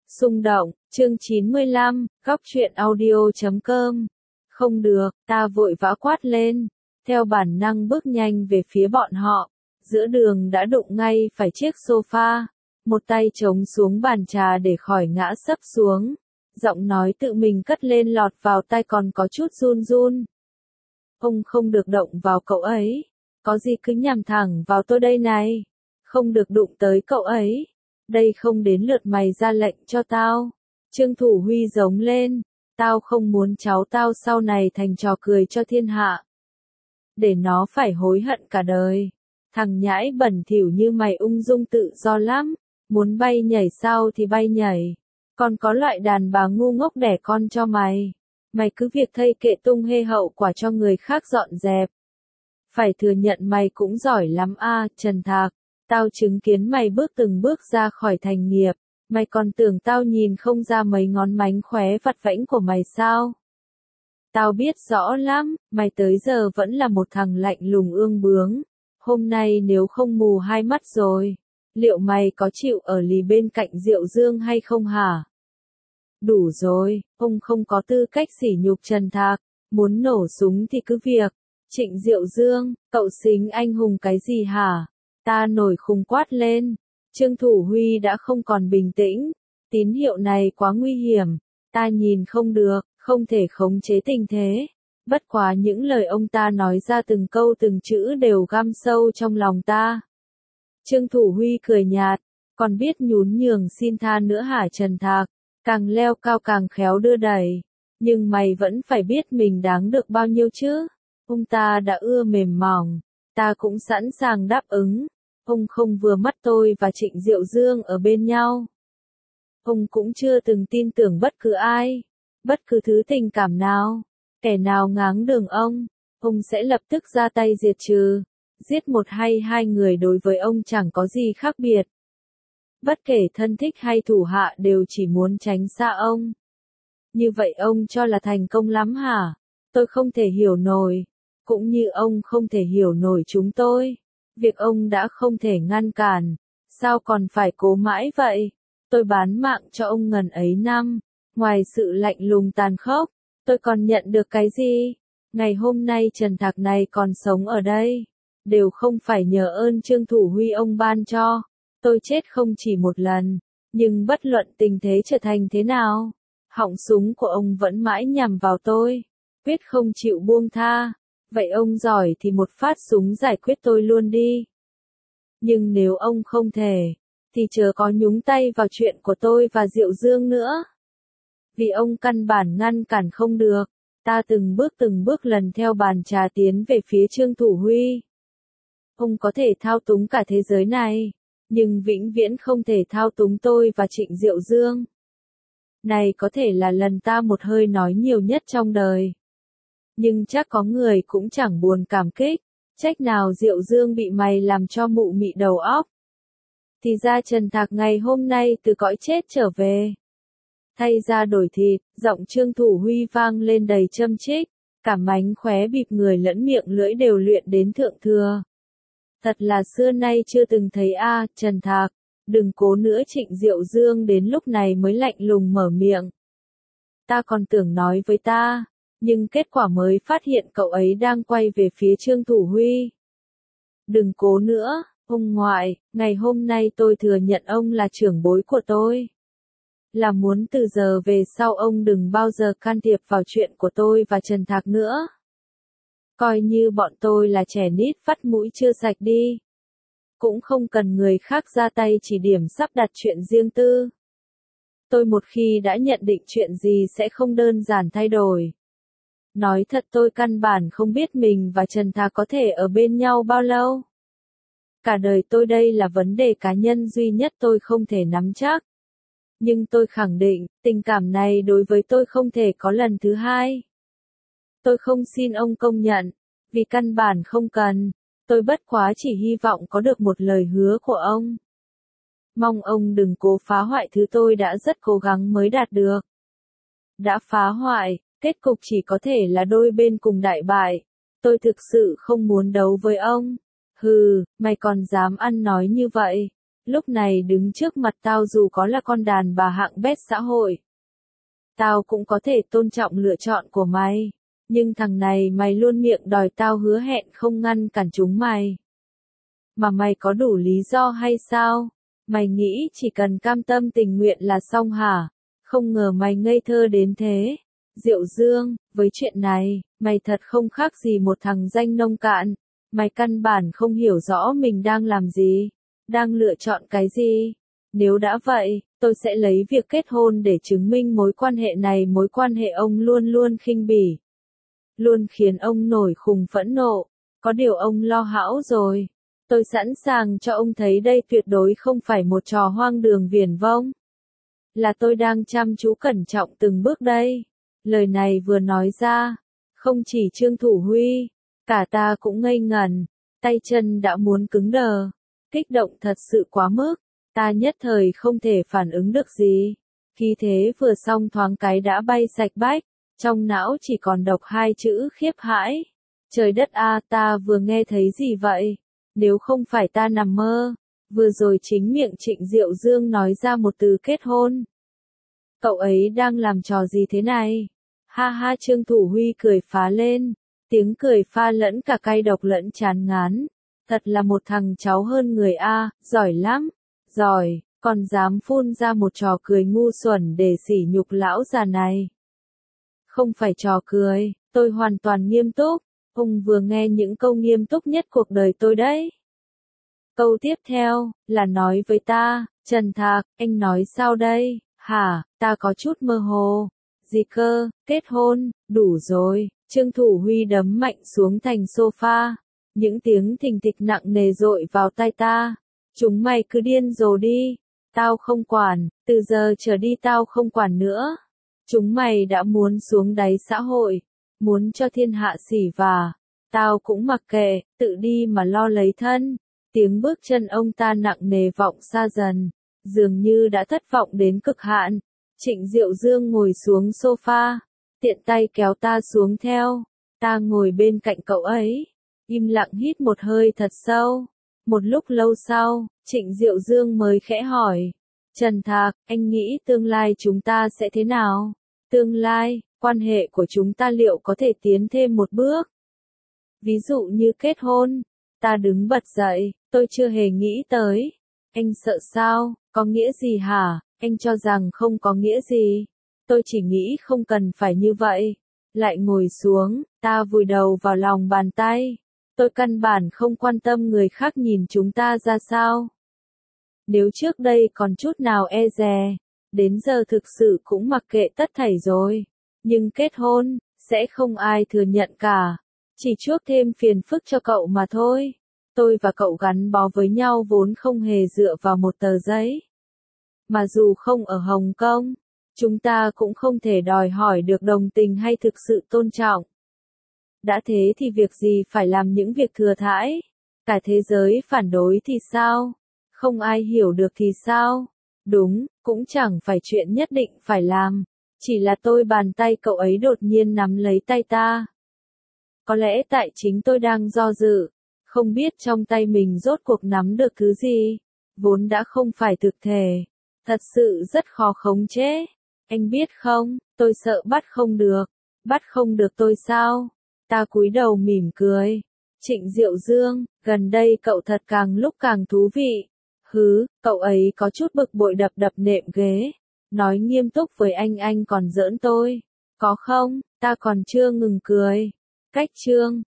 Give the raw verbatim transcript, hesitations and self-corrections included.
Xung động, chương chín mươi lăm, góc truyện audio chấm com. Không được, ta vội vã quát lên, theo bản năng bước nhanh về phía bọn họ. Giữa đường đã đụng ngay phải chiếc sofa, một tay chống xuống bàn trà để khỏi ngã sấp xuống. Giọng nói tự mình cất lên lọt vào tai còn có chút run run. Ông không được động vào cậu ấy, có gì cứ nhằm thẳng vào tôi đây này. Không được đụng tới cậu ấy. Đây không đến lượt mày ra lệnh cho tao. Trương Thủ Huy giống lên, tao không muốn cháu tao sau này thành trò cười cho thiên hạ. Để nó phải hối hận cả đời. Thằng nhãi bẩn thỉu như mày ung dung tự do lắm, muốn bay nhảy sao thì bay nhảy. Còn có loại đàn bà ngu ngốc đẻ con cho mày. Mày cứ việc thây kệ tung hê hậu quả cho người khác dọn dẹp. Phải thừa nhận mày cũng giỏi lắm a, Trần Thạc. Tao chứng kiến mày bước từng bước ra khỏi thành nghiệp, mày còn tưởng tao nhìn không ra mấy ngón mánh khóe vặt vãnh của mày sao? Tao biết rõ lắm, mày tới giờ vẫn là một thằng lạnh lùng ương bướng. Hôm nay nếu không mù hai mắt rồi, liệu mày có chịu ở lì bên cạnh Diệu Dương hay không hả? Đủ rồi, ông không có tư cách sỉ nhục Trần Thạc, muốn nổ súng thì cứ việc. Trịnh Diệu Dương, cậu xính anh hùng cái gì hả? Ta nổi khùng quát lên. Trương Thủ Huy đã không còn bình tĩnh. Tín hiệu này quá nguy hiểm. Ta nhìn không được, không thể khống chế tình thế. Bất quá những lời ông ta nói ra từng câu từng chữ đều găm sâu trong lòng ta. Trương Thủ Huy cười nhạt. Còn biết nhún nhường xin tha nữa hả Trần Thạc? Càng leo cao càng khéo đưa đẩy. Nhưng mày vẫn phải biết mình đáng được bao nhiêu chứ? Ông ta đã ưa mềm mỏng. Ta cũng sẵn sàng đáp ứng. Ông không vừa mắt tôi và Trịnh Diệu Dương ở bên nhau. Ông cũng chưa từng tin tưởng bất cứ ai, bất cứ thứ tình cảm nào. Kẻ nào ngáng đường ông, ông sẽ lập tức ra tay diệt trừ. Giết một hay hai người đối với ông chẳng có gì khác biệt. Bất kể thân thích hay thủ hạ đều chỉ muốn tránh xa ông. Như vậy ông cho là thành công lắm hả? Tôi không thể hiểu nổi. Cũng như ông không thể hiểu nổi chúng tôi. Việc ông đã không thể ngăn cản, sao còn phải cố mãi vậy? Tôi bán mạng cho ông ngần ấy năm, ngoài sự lạnh lùng tàn khốc, tôi còn nhận được cái gì? Ngày hôm nay Trần Thạc này còn sống ở đây, đều không phải nhờ ơn Trương Thủ Huy ông ban cho. Tôi chết không chỉ một lần, nhưng bất luận tình thế trở thành thế nào, họng súng của ông vẫn mãi nhằm vào tôi, quyết không chịu buông tha. Vậy ông giỏi thì một phát súng giải quyết tôi luôn đi. Nhưng nếu ông không thể, thì chớ có nhúng tay vào chuyện của tôi và Diệu Dương nữa. Vì ông căn bản ngăn cản không được, ta từng bước từng bước lần theo bàn trà tiến về phía Trương Thủ Huy. Ông có thể thao túng cả thế giới này, nhưng vĩnh viễn không thể thao túng tôi và Trịnh Diệu Dương. Này có thể là lần ta một hơi nói nhiều nhất trong đời. Nhưng chắc có người cũng chẳng buồn cảm kích, trách nào Diệu Dương bị mày làm cho mụ mị đầu óc. Thì ra Trần Thạc ngày hôm nay từ cõi chết trở về. Thay ra đổi thịt, giọng Trương Thủ Huy vang lên đầy châm chích, cả mánh khóe bịp người lẫn miệng lưỡi đều luyện đến thượng thừa. Thật là xưa nay chưa từng thấy a, Trần Thạc, đừng cố nữa. Trịnh Diệu Dương đến lúc này mới lạnh lùng mở miệng. Ta còn tưởng nói với ta. Nhưng kết quả mới phát hiện cậu ấy đang quay về phía Trương Thủ Huy. Đừng cố nữa, ông ngoại, ngày hôm nay tôi thừa nhận ông là trưởng bối của tôi. Là muốn từ giờ về sau ông đừng bao giờ can thiệp vào chuyện của tôi và Trần Thạc nữa. Coi như bọn tôi là trẻ nít vắt mũi chưa sạch đi. Cũng không cần người khác ra tay chỉ điểm sắp đặt chuyện riêng tư. Tôi một khi đã nhận định chuyện gì sẽ không đơn giản thay đổi. Nói thật tôi căn bản không biết mình và Trần Thạc có thể ở bên nhau bao lâu. Cả đời tôi đây là vấn đề cá nhân duy nhất tôi không thể nắm chắc. Nhưng tôi khẳng định, tình cảm này đối với tôi không thể có lần thứ hai. Tôi không xin ông công nhận, vì căn bản không cần. Tôi bất quá chỉ hy vọng có được một lời hứa của ông. Mong ông đừng cố phá hoại thứ tôi đã rất cố gắng mới đạt được. Đã phá hoại. Kết cục chỉ có thể là đôi bên cùng đại bại. Tôi thực sự không muốn đấu với ông. Hừ, mày còn dám ăn nói như vậy. lúc này đứng trước mặt tao dù có là con đàn bà hạng bét xã hội. Tao cũng có thể tôn trọng lựa chọn của mày. Nhưng thằng này mày luôn miệng đòi tao hứa hẹn không ngăn cản chúng mày. Mà mày có đủ lý do hay sao? Mày nghĩ chỉ cần cam tâm tình nguyện là xong hả? Không ngờ mày ngây thơ đến thế. Diệu Dương, với chuyện này, mày thật không khác gì một thằng danh nông cạn. Mày căn bản không hiểu rõ mình đang làm gì, đang lựa chọn cái gì. Nếu đã vậy, tôi sẽ lấy việc kết hôn để chứng minh mối quan hệ này, mối quan hệ ông luôn luôn khinh bỉ. Luôn khiến ông nổi khùng phẫn nộ. Có điều ông lo hão rồi. Tôi sẵn sàng cho ông thấy đây tuyệt đối không phải một trò hoang đường viển vông. Là tôi đang chăm chú cẩn trọng từng bước đây. Lời này vừa nói ra, không chỉ Trương Thủ Huy, cả ta cũng ngây ngẩn, tay chân đã muốn cứng đờ, kích động thật sự quá mức, ta nhất thời không thể phản ứng được gì. Khí thế vừa xong thoáng cái đã bay sạch bách, trong não chỉ còn độc hai chữ khiếp hãi. Trời đất a, ta vừa nghe thấy gì vậy? Nếu không phải ta nằm mơ, vừa rồi chính miệng Trịnh Diệu Dương nói ra một từ kết hôn. Cậu ấy đang làm trò gì thế này? Ha ha, Trương Thủ Huy cười phá lên, tiếng cười pha lẫn cả cay độc lẫn chán ngán. Thật là một thằng cháu hơn người a, giỏi lắm, giỏi, còn dám phun ra một trò cười ngu xuẩn để sỉ nhục lão già này. Không phải trò cười, tôi hoàn toàn nghiêm túc, ông vừa nghe những câu nghiêm túc nhất cuộc đời tôi đấy. Câu tiếp theo, là nói với ta, Trần Thạc, anh nói sao đây, hả, ta có chút mơ hồ. Gì cơ, kết hôn, đủ rồi, Trương Thủ Huy đấm mạnh xuống thành sofa. Những tiếng thình thịch nặng nề dội vào tai ta. Chúng mày cứ điên rồ đi, tao không quản, từ giờ trở đi tao không quản nữa. Chúng mày đã muốn xuống đáy xã hội, muốn cho thiên hạ xỉ vả, tao cũng mặc kệ, tự đi mà lo lấy thân. Tiếng bước chân ông ta nặng nề vọng xa dần, dường như đã thất vọng đến cực hạn. Trịnh Diệu Dương ngồi xuống sofa, tiện tay kéo ta xuống theo. Ta ngồi bên cạnh cậu ấy, im lặng hít một hơi thật sâu. Một lúc lâu sau, Trịnh Diệu Dương mới khẽ hỏi, Trần Thạc, anh nghĩ tương lai chúng ta sẽ thế nào? Tương lai, quan hệ của chúng ta liệu có thể tiến thêm một bước? Ví dụ như kết hôn. Ta đứng bật dậy, tôi chưa hề nghĩ tới. Anh sợ sao, có nghĩa gì hả? Anh cho rằng không có nghĩa gì. Tôi chỉ nghĩ không cần phải như vậy. Lại ngồi xuống, ta vùi đầu vào lòng bàn tay. Tôi căn bản không quan tâm người khác nhìn chúng ta ra sao. Nếu trước đây còn chút nào e dè, đến giờ thực sự cũng mặc kệ tất thảy rồi. Nhưng kết hôn, sẽ không ai thừa nhận cả. Chỉ chuốc thêm phiền phức cho cậu mà thôi. Tôi và cậu gắn bó với nhau vốn không hề dựa vào một tờ giấy. Mà dù không ở Hồng Kông, chúng ta cũng không thể đòi hỏi được đồng tình hay thực sự tôn trọng. Đã thế thì việc gì phải làm những việc thừa thãi? Cả thế giới phản đối thì sao? Không ai hiểu được thì sao? Đúng, cũng chẳng phải chuyện nhất định phải làm. Chỉ là tôi bàn tay cậu ấy đột nhiên nắm lấy tay ta. Có lẽ tại chính tôi đang do dự, không biết trong tay mình rốt cuộc nắm được thứ gì, vốn đã không phải thực thể. Thật sự rất khó khống chế. Anh biết không, tôi sợ bắt không được. Bắt không được tôi sao? Ta cúi đầu mỉm cười. Trịnh Diệu Dương, gần đây cậu thật càng lúc càng thú vị. Hứ, cậu ấy có chút bực bội đập đập nệm ghế. Nói nghiêm túc với anh anh còn giỡn tôi. Có không, ta còn chưa ngừng cười. Cách chương